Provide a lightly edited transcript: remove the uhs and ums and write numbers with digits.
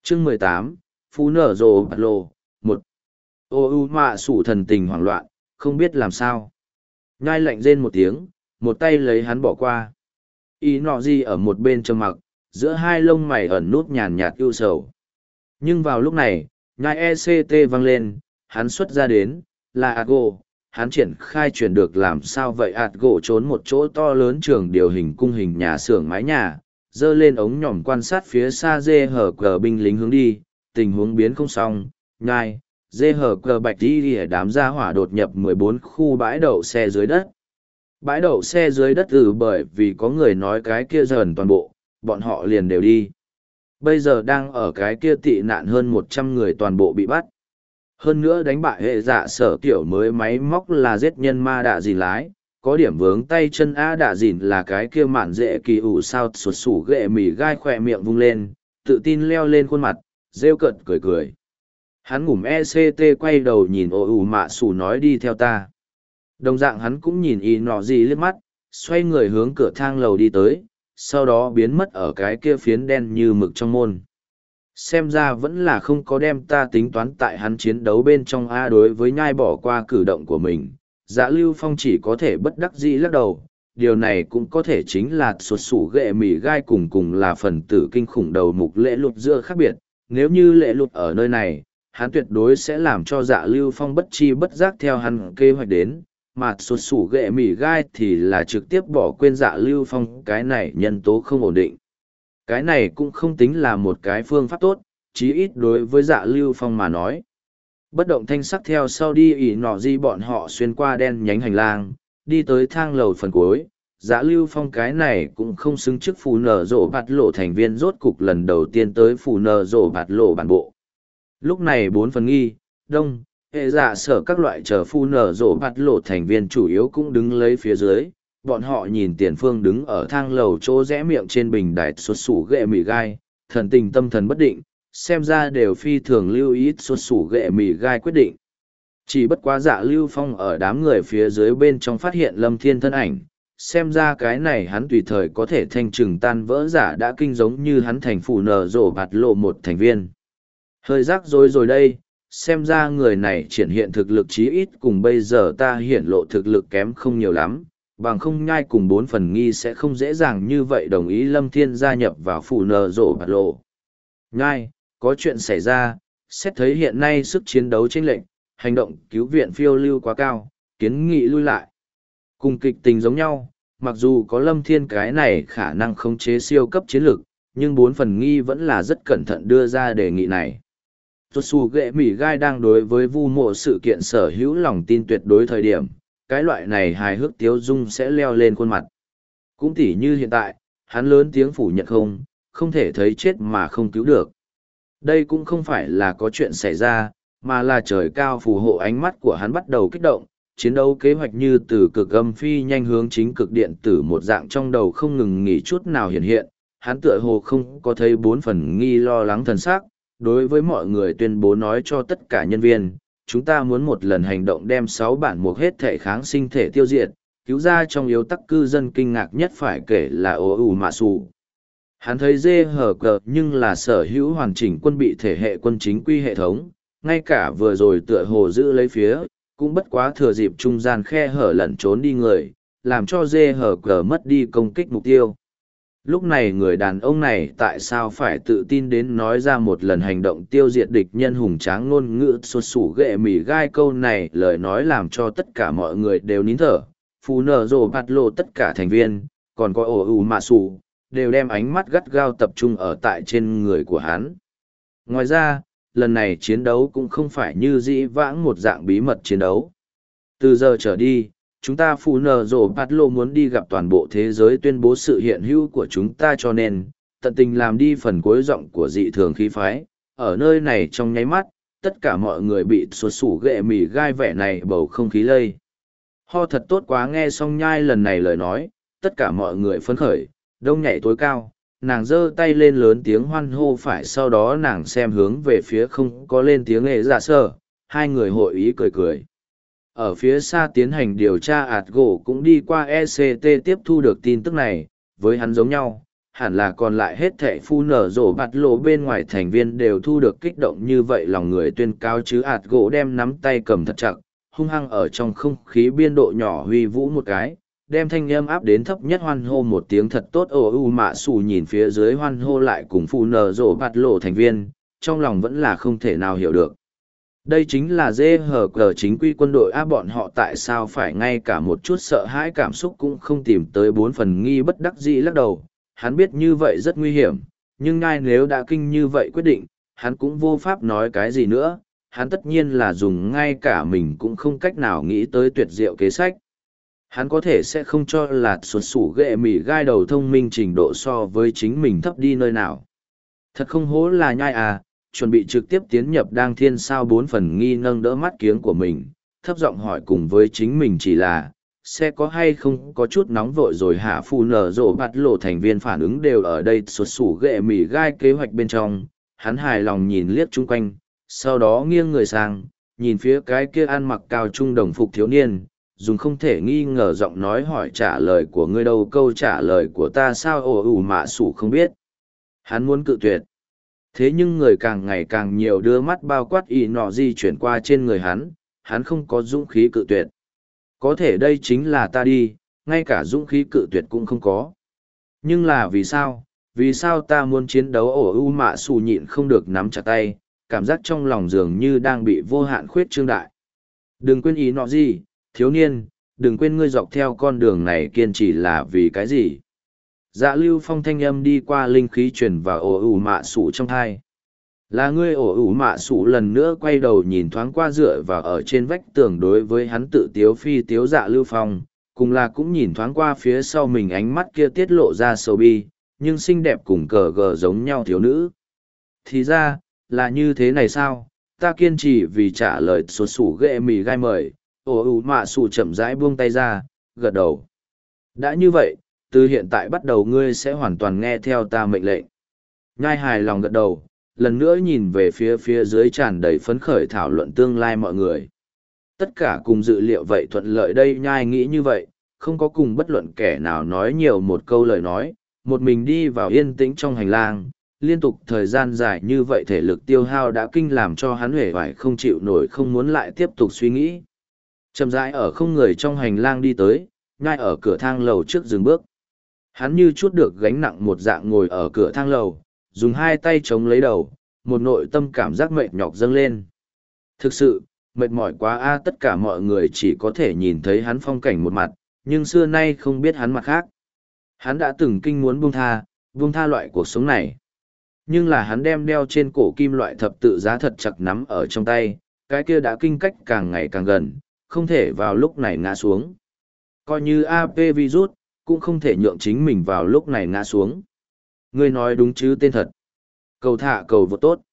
Chương 18, Phú nở rồ bạt lộ, một. Ô u mạ sủ thần tình hoảng loạn, không biết làm sao. Nhai lạnh rên một tiếng, một tay lấy hắn bỏ qua. Y nọ gì ở một bên trầm mặc, giữa hai lông mày ẩn nút nhàn nhạt ưu sầu. Nhưng vào lúc này, nhai ECT vang lên, hắn xuất ra đến, là Atgo. Hắn triển khai chuyển được làm sao vậy Atgo trốn một chỗ to lớn trường điều hình cung hình nhà xưởng mái nhà, dơ lên ống nhỏm quan sát phía xa dê hở cờ binh lính hướng đi, tình huống biến không xong, nhai, dê hở cờ bạch đi ở đám gia hỏa đột nhập 14 khu bãi đậu xe dưới đất. Bãi đậu xe dưới đất bởi vì có người nói cái kia dần toàn bộ, bọn họ liền đều đi. Bây giờ đang ở cái kia tị nạn hơn 100 người toàn bộ bị bắt. Hơn nữa đánh bại hệ dạ sở kiểu mới máy móc là giết nhân ma đạ dìn lái, có điểm vướng tay chân A đạ dìn là cái kia mạn dễ kỳ ủ sao sụt sủ ghệ mì gai khỏe miệng vung lên, tự tin leo lên khuôn mặt, rêu cận cười cười. Hắn ngủm ECT quay đầu nhìn ô ủ mạ sủ nói đi theo ta. Đồng dạng hắn cũng nhìn y nọ gì liếc mắt, xoay người hướng cửa thang lầu đi tới, sau đó biến mất ở cái kia phiến đen như mực trong môn. Xem ra vẫn là không có đem ta tính toán tại hắn chiến đấu bên trong A đối với nhai bỏ qua cử động của mình. Dạ Lưu Phong chỉ có thể bất đắc dĩ lắc đầu, điều này cũng có thể chính là sụt sủ ghệ mỉ gai cùng là phần tử kinh khủng đầu mục lễ lụt giữa khác biệt. Nếu như lễ lụt ở nơi này, hắn tuyệt đối sẽ làm cho Dạ Lưu Phong bất chi bất giác theo hắn kế hoạch đến, mà sụt sủ ghệ mỉ gai thì là trực tiếp bỏ quên Dạ Lưu Phong, cái này nhân tố không ổn định. Cái này cũng không tính là một cái phương pháp tốt, chí ít đối với Dạ Lưu Phong mà nói. Bất động thanh sắc theo sau đi ỉ nọ di bọn họ xuyên qua đen nhánh hành lang, đi tới thang lầu phần cuối. Dạ Lưu Phong cái này cũng không xứng chức phù nở rộ bạt lộ thành viên rốt cục lần đầu tiên tới phù nở rộ bạt lộ bản bộ. Lúc này 4 phần nghi, đông, hệ dạ sở các loại chờ phù nở rộ bạt lộ thành viên chủ yếu cũng đứng lấy phía dưới. Bọn họ nhìn tiền phương đứng ở thang lầu chỗ rẽ miệng trên bình đài xuất sủ ghệ mì gai, thần tình tâm thần bất định, xem ra đều phi thường lưu ý xuất sủ ghệ mì gai quyết định. Chỉ bất quá Dạ Lưu Phong ở đám người phía dưới bên trong phát hiện Lâm Thiên thân ảnh, xem ra cái này hắn tùy thời có thể thanh trừng tan vỡ giả đã kinh giống như hắn thành phủ nở rổ bạt lộ một thành viên. Hơi rắc rối rồi đây, xem ra người này triển hiện thực lực chí ít cùng bây giờ ta hiển lộ thực lực kém không nhiều lắm, bằng không nhai cùng 4 phần nghi sẽ không dễ dàng như vậy đồng ý Lâm Thiên gia nhập vào phủ nở rổ bạt lộ. Nhai, có chuyện xảy ra, xét thấy hiện nay sức chiến đấu chênh lệch, hành động cứu viện phiêu lưu quá cao, kiến nghị lui lại. Cùng kịch tình giống nhau, mặc dù có Lâm Thiên cái này khả năng khống chế siêu cấp chiến lược, nhưng 4 phần nghi vẫn là rất cẩn thận đưa ra đề nghị này. Tốt xù ghệ mỉ gai đang đối với vu mộ sự kiện sở hữu lòng tin tuyệt đối thời điểm, cái loại này hài hước tiếu dung sẽ leo lên khuôn mặt. Cũng tỉ như hiện tại, hắn lớn tiếng phủ nhận không thể thấy chết mà không cứu được. Đây cũng không phải là có chuyện xảy ra, mà là trời cao phù hộ ánh mắt của hắn bắt đầu kích động, chiến đấu kế hoạch như từ cực âm phi nhanh hướng chính cực điện tử một dạng trong đầu không ngừng nghỉ chút nào hiện hiện, hắn tựa hồ không có thấy 4 phần nghi lo lắng thần sắc, đối với mọi người tuyên bố nói cho tất cả nhân viên, chúng ta muốn một lần hành động đem 6 bản mục hết thể kháng sinh thể tiêu diệt, cứu ra trong yếu tắc cư dân kinh ngạc nhất phải kể là ố ủ mạ sủ. Hắn thấy dê hở cờ nhưng là sở hữu hoàn chỉnh quân bị thể hệ quân chính quy hệ thống, ngay cả vừa rồi tựa hồ giữ lấy phía, cũng bất quá thừa dịp trung gian khe hở lẩn trốn đi người, làm cho dê hở cờ mất đi công kích mục tiêu. Lúc này người đàn ông này tại sao phải tự tin đến nói ra một lần hành động tiêu diệt địch nhân hùng tráng ngôn ngữ sụt sủ ghệ mỉ gai câu này lời nói làm cho tất cả mọi người đều nín thở, phù nở rồ bạt lộ tất cả thành viên, còn có ổ ủ mạ sủ, đều đem ánh mắt gắt gao tập trung ở tại trên người của hắn. Ngoài ra, lần này chiến đấu cũng không phải như dĩ vãng một dạng bí mật chiến đấu. Từ giờ trở đi, chúng ta phù nở rồ bạt lộ muốn đi gặp toàn bộ thế giới tuyên bố sự hiện hữu của chúng ta cho nên, tận tình làm đi phần cuối giọng của dị thường khí phái. Ở nơi này trong nháy mắt, tất cả mọi người bị sụt sủ ghệ mỉ gai vẻ này bầu không khí lây. Ho thật tốt quá nghe xong nhai lần này lời nói, tất cả mọi người phấn khởi, đông nhảy tối cao, nàng giơ tay lên lớn tiếng hoan hô phải sau đó nàng xem hướng về phía không có lên tiếng nghệ giả sơ, hai người hội ý cười cười. Ở phía xa tiến hành điều tra ạt gỗ cũng đi qua ECT tiếp thu được tin tức này, với hắn giống nhau, hẳn là còn lại hết thệ phu nở rổ bạt lộ bên ngoài thành viên đều thu được kích động như vậy lòng người tuyên cao chứ ạt gỗ đem nắm tay cầm thật chặt, hung hăng ở trong không khí biên độ nhỏ huy vũ một cái, đem thanh âm áp đến thấp nhất hoan hô một tiếng thật tốt ồ u mạ xù nhìn phía dưới hoan hô lại cùng phu nở rổ bạt lộ thành viên, trong lòng vẫn là không thể nào hiểu được. Đây chính là dê hờ cờ chính quy quân đội bọn họ tại sao phải ngay cả một chút sợ hãi cảm xúc cũng không tìm tới 4 phần nghi bất đắc dĩ lắc đầu. Hắn biết như vậy rất nguy hiểm, nhưng ngay nếu đã kinh như vậy quyết định, hắn cũng vô pháp nói cái gì nữa, hắn tất nhiên là dùng ngay cả mình cũng không cách nào nghĩ tới tuyệt diệu kế sách. Hắn có thể sẽ không cho là xuất sủ ghệ mỉ gai đầu thông minh trình độ so với chính mình thấp đi nơi nào. Thật không hố là nhai à, chuẩn bị trực tiếp tiến nhập đang thiên sao 4 phần nghi nâng đỡ mắt kiếng của mình, thấp giọng hỏi cùng với chính mình chỉ là, sẽ có hay không có chút nóng vội rồi hả phù nở rộ bạt lộ thành viên phản ứng đều ở đây xuất sủ ghệ mỉ gai kế hoạch bên trong, hắn hài lòng nhìn liếc chung quanh, sau đó nghiêng người sang, nhìn phía cái kia ăn mặc cao trung đồng phục thiếu niên, dùng không thể nghi ngờ giọng nói hỏi trả lời của ngươi đâu câu trả lời của ta sao ồ ủ mạ sủ không biết. Hắn muốn cự tuyệt. Thế nhưng người càng ngày càng nhiều đưa mắt bao quát ý nọ di chuyển qua trên người hắn không có dũng khí cự tuyệt. Có thể đây chính là ta đi, ngay cả dũng khí cự tuyệt cũng không có. Nhưng là vì sao? Vì sao ta muốn chiến đấu ổ u mạ xù nhịn không được nắm chặt tay, cảm giác trong lòng dường như đang bị vô hạn khuyết trương đại. Đừng quên ý nọ gì, thiếu niên, đừng quên ngươi dọc theo con đường này kiên trì là vì cái gì. Dạ lưu phong thanh âm đi qua linh khí truyền vào ổ ủ mạ sủ trong thai. Là ngươi ổ ủ mạ sủ lần nữa quay đầu nhìn thoáng qua dựa vào ở trên vách tường đối với hắn tự tiếu phi tiếu dạ lưu phong, cùng là cũng nhìn thoáng qua phía sau mình ánh mắt kia tiết lộ ra sầu bi, nhưng xinh đẹp cùng cờ gờ giống nhau thiếu nữ. Thì ra, là như thế này sao, ta kiên trì vì trả lời sột sủ ghệ mì gai mời, ổ ủ mạ sủ chậm rãi buông tay ra, gật đầu. Đã như vậy, từ hiện tại bắt đầu ngươi sẽ hoàn toàn nghe theo ta mệnh lệnh. Nhai hài lòng gật đầu, lần nữa nhìn về phía dưới tràn đầy phấn khởi thảo luận tương lai mọi người. Tất cả cùng dự liệu vậy thuận lợi đây nhai nghĩ như vậy, không có cùng bất luận kẻ nào nói nhiều một câu lời nói, một mình đi vào yên tĩnh trong hành lang, liên tục thời gian dài như vậy thể lực tiêu hao đã kinh làm cho hắn huệ vải không chịu nổi không muốn lại tiếp tục suy nghĩ. Chậm rãi ở không người trong hành lang đi tới, nhai ở cửa thang lầu trước dừng bước. Hắn như chút được gánh nặng một dạng ngồi ở cửa thang lầu, dùng hai tay chống lấy đầu, một nội tâm cảm giác mệt nhọc dâng lên. Thực sự, mệt mỏi quá a tất cả mọi người chỉ có thể nhìn thấy hắn phong cảnh một mặt, nhưng xưa nay không biết hắn mặt khác. Hắn đã từng kinh muốn buông tha loại cuộc sống này. Nhưng là hắn đem đeo trên cổ kim loại thập tự giá thật chặt nắm ở trong tay, cái kia đã kinh cách càng ngày càng gần, không thể vào lúc này ngã xuống. Coi như AP virus, cũng không thể nhượng chính mình vào lúc này ngã xuống. Ngươi nói đúng chứ tên thật. Cầu thả cầu vô tốt.